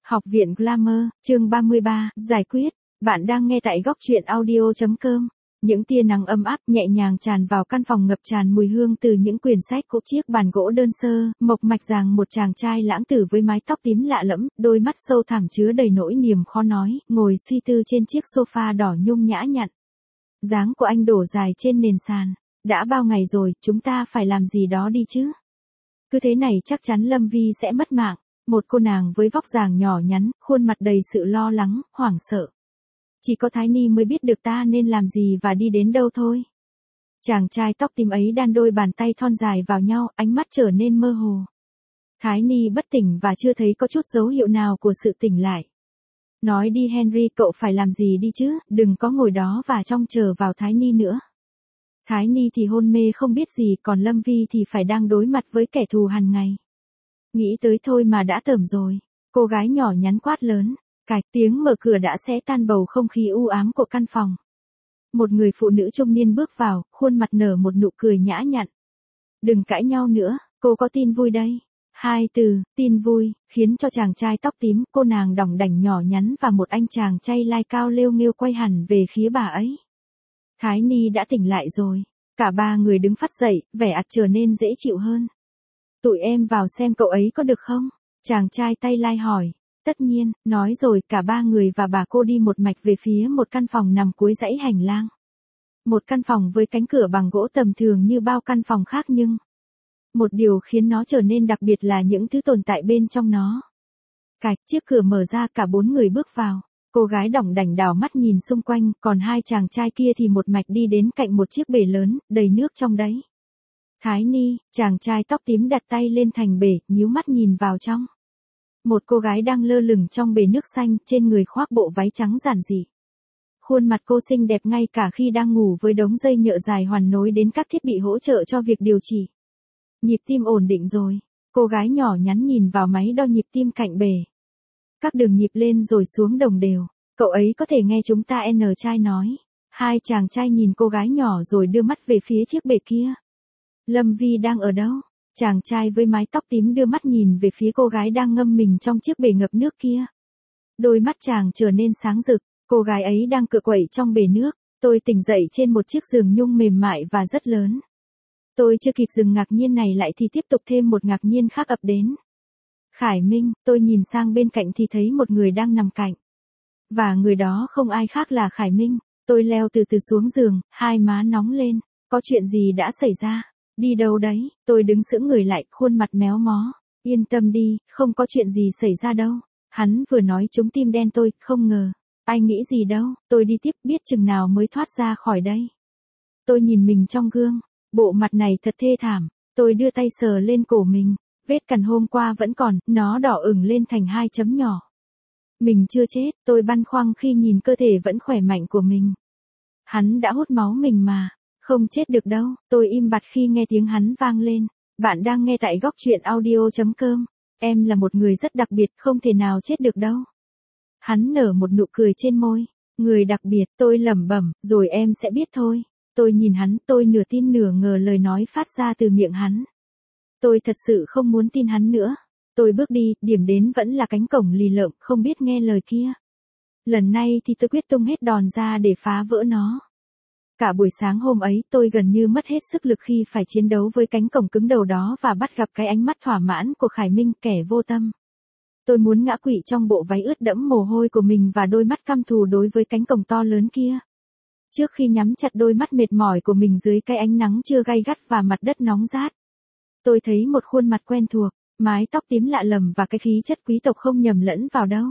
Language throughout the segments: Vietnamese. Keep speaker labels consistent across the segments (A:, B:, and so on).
A: Học viện Glamour, chương 33, giải quyết. Bạn đang nghe tại góc truyện audio.com. Những tia nắng ấm áp nhẹ nhàng tràn vào căn phòng ngập tràn mùi hương từ những quyển sách cũ, chiếc bàn gỗ đơn sơ, mộc mạch dàng một chàng trai lãng tử với mái tóc tím lạ lẫm, đôi mắt sâu thẳm chứa đầy nỗi niềm khó nói, ngồi suy tư trên chiếc sofa đỏ nhung nhã nhặn. Dáng của anh đổ dài trên nền sàn. Đã bao ngày rồi, chúng ta phải làm gì đó đi chứ. Cứ thế này chắc chắn Lâm Vi sẽ mất mạng. Một cô nàng với vóc dáng nhỏ nhắn, khuôn mặt đầy sự lo lắng, hoảng sợ. Chỉ có Thái Ni mới biết được ta nên làm gì và đi đến đâu thôi. Chàng trai tóc tím ấy đan đôi bàn tay thon dài vào nhau, ánh mắt trở nên mơ hồ. Thái Ni bất tỉnh và chưa thấy có chút dấu hiệu nào của sự tỉnh lại. Nói đi Henry, cậu phải làm gì đi chứ, đừng có ngồi đó và trông chờ vào Thái Ni nữa. Thái Ni thì hôn mê không biết gì, còn Lâm Vi thì phải đang đối mặt với kẻ thù hàng ngày. Nghĩ tới thôi mà đã tởm rồi. Cô gái nhỏ nhắn quát lớn. Cạch, tiếng mở cửa đã xé tan bầu không khí u ám của căn phòng. Một người phụ nữ trung niên bước vào, khuôn mặt nở một nụ cười nhã nhặn. Đừng cãi nhau nữa, cô có tin vui đây. Hai từ, tin vui, khiến cho chàng trai tóc tím, cô nàng đỏng đảnh nhỏ nhắn và một anh chàng trai lai cao lêu nghêu quay hẳn về phía bà ấy. Thái Ni đã tỉnh lại rồi. Cả ba người đứng phắt dậy, vẻ mặt trở nên dễ chịu hơn. Tụi em vào xem cậu ấy có được không? Chàng trai tay lai hỏi. Tất nhiên, nói rồi cả ba người và bà cô đi một mạch về phía một căn phòng nằm cuối dãy hành lang. Một căn phòng với cánh cửa bằng gỗ tầm thường như bao căn phòng khác nhưng một điều khiến nó trở nên đặc biệt là những thứ tồn tại bên trong nó. Cạch, chiếc cửa mở ra, cả bốn người bước vào. Cô gái đỏng đảnh đảo mắt nhìn xung quanh, còn hai chàng trai kia thì một mạch đi đến cạnh một chiếc bể lớn, đầy nước trong đấy. Thái Ni, chàng trai tóc tím đặt tay lên thành bể, nhíu mắt nhìn vào trong. Một cô gái đang lơ lửng trong bể nước xanh, trên người khoác bộ váy trắng giản dị. Khuôn mặt cô xinh đẹp ngay cả khi đang ngủ với đống dây nhợ dài hoàn nối đến các thiết bị hỗ trợ cho việc điều trị. Nhịp tim ổn định rồi. Cô gái nhỏ nhắn nhìn vào máy đo nhịp tim cạnh bể. Các đường nhịp lên rồi xuống đồng đều. Cậu ấy có thể nghe chúng ta trai nói. Hai chàng trai nhìn cô gái nhỏ rồi đưa mắt về phía chiếc bể kia. Lâm Vi đang ở đâu? Chàng trai với mái tóc tím đưa mắt nhìn về phía cô gái đang ngâm mình trong chiếc bể ngập nước kia. Đôi mắt chàng trở nên sáng rực, cô gái ấy đang cựa quậy trong bể nước. Tôi tỉnh dậy trên một chiếc giường nhung mềm mại và rất lớn. Tôi chưa kịp dừng ngạc nhiên này lại thì tiếp tục thêm một ngạc nhiên khác ập đến. Khải Minh, tôi nhìn sang bên cạnh thì thấy một người đang nằm cạnh. Và người đó không ai khác là Khải Minh. Tôi leo từ từ xuống giường, hai má nóng lên. Có chuyện gì đã xảy ra? Đi đâu đấy? Tôi đứng sững người lại, khuôn mặt méo mó. Yên tâm đi, không có chuyện gì xảy ra đâu. Hắn vừa nói trúng tim đen tôi, không ngờ. Anh nghĩ gì đâu, tôi đi tiếp biết chừng nào mới thoát ra khỏi đây. Tôi nhìn mình trong gương, bộ mặt này thật thê thảm. Tôi đưa tay sờ lên cổ mình, vết cằn hôm qua vẫn còn, nó đỏ ửng lên thành hai chấm nhỏ. Mình chưa chết, tôi băn khoăn khi nhìn cơ thể vẫn khỏe mạnh của mình. Hắn đã hút máu mình mà. Không chết được đâu, tôi im bặt khi nghe tiếng hắn vang lên. Bạn đang nghe tại góc truyện audio.com. Em là một người rất đặc biệt, không thể nào chết được đâu. Hắn nở một nụ cười trên môi. Người đặc biệt, tôi lẩm bẩm, rồi em sẽ biết thôi. Tôi nhìn hắn, tôi nửa tin nửa ngờ lời nói phát ra từ miệng hắn. Tôi thật sự không muốn tin hắn nữa. Tôi bước đi, điểm đến vẫn là cánh cổng lì lợm, không biết nghe lời kia. Lần này thì tôi quyết tung hết đòn ra để phá vỡ nó. Cả buổi sáng hôm ấy tôi gần như mất hết sức lực khi phải chiến đấu với cánh cổng cứng đầu đó và bắt gặp cái ánh mắt thỏa mãn của Khải Minh, kẻ vô tâm. Tôi muốn ngã quỵ trong bộ váy ướt đẫm mồ hôi của mình và đôi mắt căm thù đối với cánh cổng to lớn kia. Trước khi nhắm chặt đôi mắt mệt mỏi của mình dưới cái ánh nắng trưa gay gắt và mặt đất nóng rát, tôi thấy một khuôn mặt quen thuộc, mái tóc tím lạ lẫm và cái khí chất quý tộc không nhầm lẫn vào đâu.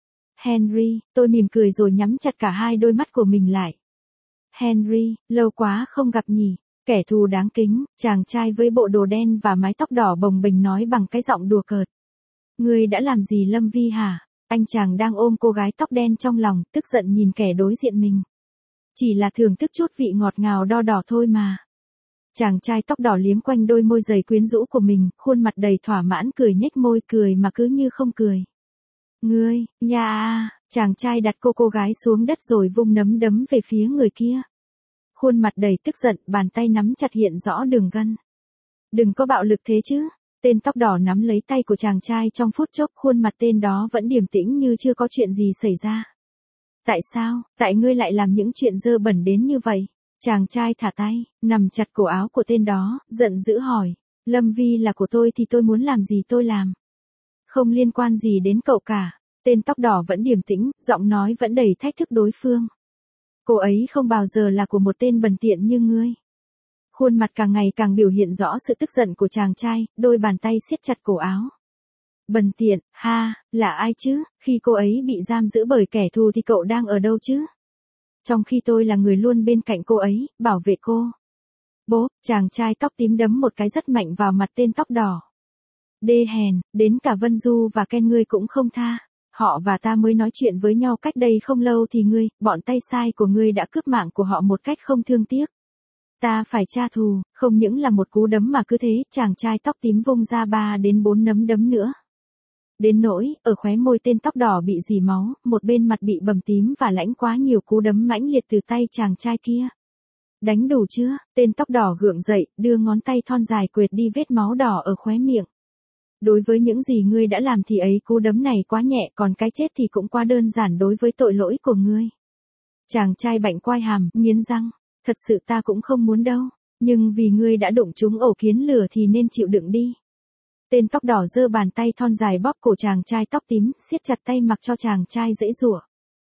A: Henry, tôi mỉm cười rồi nhắm chặt cả hai đôi mắt của mình lại. Henry, lâu quá không gặp nhỉ, kẻ thù đáng kính, chàng trai với bộ đồ đen và mái tóc đỏ bồng bềnh nói bằng cái giọng đùa cợt. Ngươi đã làm gì Lâm Vi hả? Anh chàng đang ôm cô gái tóc đen trong lòng, tức giận nhìn kẻ đối diện mình. Chỉ là thưởng thức chút vị ngọt ngào đo đỏ thôi mà. Chàng trai tóc đỏ liếm quanh đôi môi dày quyến rũ của mình, khuôn mặt đầy thỏa mãn cười nhếch môi cười mà cứ như không cười. Ngươi, nha, chàng trai đặt cô gái xuống đất rồi vung nắm đấm về phía người kia. Khuôn mặt đầy tức giận, bàn tay nắm chặt hiện rõ đường gân. Đừng có bạo lực thế chứ. Tên tóc đỏ nắm lấy tay của chàng trai trong phút chốc, khuôn mặt tên đó vẫn điềm tĩnh như chưa có chuyện gì xảy ra. Tại sao, tại ngươi lại làm những chuyện dơ bẩn đến như vậy? Chàng trai thả tay, nằm chặt cổ áo của tên đó, giận dữ hỏi. Lâm Vi là của tôi thì tôi muốn làm gì tôi làm. Không liên quan gì đến cậu cả. Tên tóc đỏ vẫn điềm tĩnh, giọng nói vẫn đầy thách thức đối phương. Cô ấy không bao giờ là của một tên bần tiện như ngươi. Khuôn mặt càng ngày càng biểu hiện rõ sự tức giận của chàng trai, đôi bàn tay siết chặt cổ áo. Bần tiện, ha, là ai chứ? Khi cô ấy bị giam giữ bởi kẻ thù thì cậu đang ở đâu chứ? Trong khi tôi là người luôn bên cạnh cô ấy, bảo vệ cô. Bố, chàng trai tóc tím đấm một cái rất mạnh vào mặt tên tóc đỏ. Đê hèn, đến cả Vân Du và Ken ngươi cũng không tha. Họ và ta mới nói chuyện với nhau cách đây không lâu thì ngươi, bọn tay sai của ngươi đã cướp mạng của họ một cách không thương tiếc. Ta phải trả thù, không những là một cú đấm mà cứ thế, chàng trai tóc tím vung ra 3 đến 4 nắm đấm nữa. Đến nỗi, ở khóe môi tên tóc đỏ bị rỉ máu, một bên mặt bị bầm tím và lãnh quá nhiều cú đấm mãnh liệt từ tay chàng trai kia. Đánh đủ chưa? Tên tóc đỏ gượng dậy, đưa ngón tay thon dài quệt đi vết máu đỏ ở khóe miệng. Đối với những gì ngươi đã làm thì ấy cú đấm này quá nhẹ, còn cái chết thì cũng quá đơn giản đối với tội lỗi của ngươi. Chàng trai bạnh quai hàm, nghiến răng. Thật sự ta cũng không muốn đâu, nhưng vì ngươi đã đụng trúng ổ kiến lửa thì nên chịu đựng đi. Tên tóc đỏ giơ bàn tay thon dài bóp cổ chàng trai tóc tím, siết chặt tay mặc cho chàng trai dãy giụa.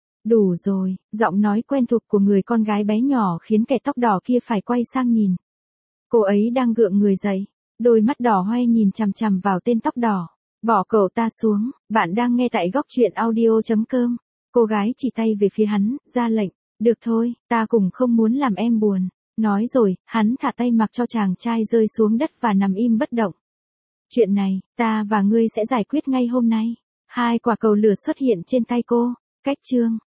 A: Đủ rồi, giọng nói quen thuộc của người con gái bé nhỏ khiến kẻ tóc đỏ kia phải quay sang nhìn. Cô ấy đang gượng người dậy, đôi mắt đỏ hoe nhìn chằm chằm vào tên tóc đỏ. Bỏ cậu ta xuống, bạn đang nghe tại góc truyện audio.com. Cô gái chỉ tay về phía hắn, ra lệnh. Được thôi, ta cũng không muốn làm em buồn. Nói rồi, hắn thả tay mặc cho chàng trai rơi xuống đất và nằm im bất động. Chuyện này, ta và ngươi sẽ giải quyết ngay hôm nay. 2 quả cầu lửa xuất hiện trên tay cô. Cách chương.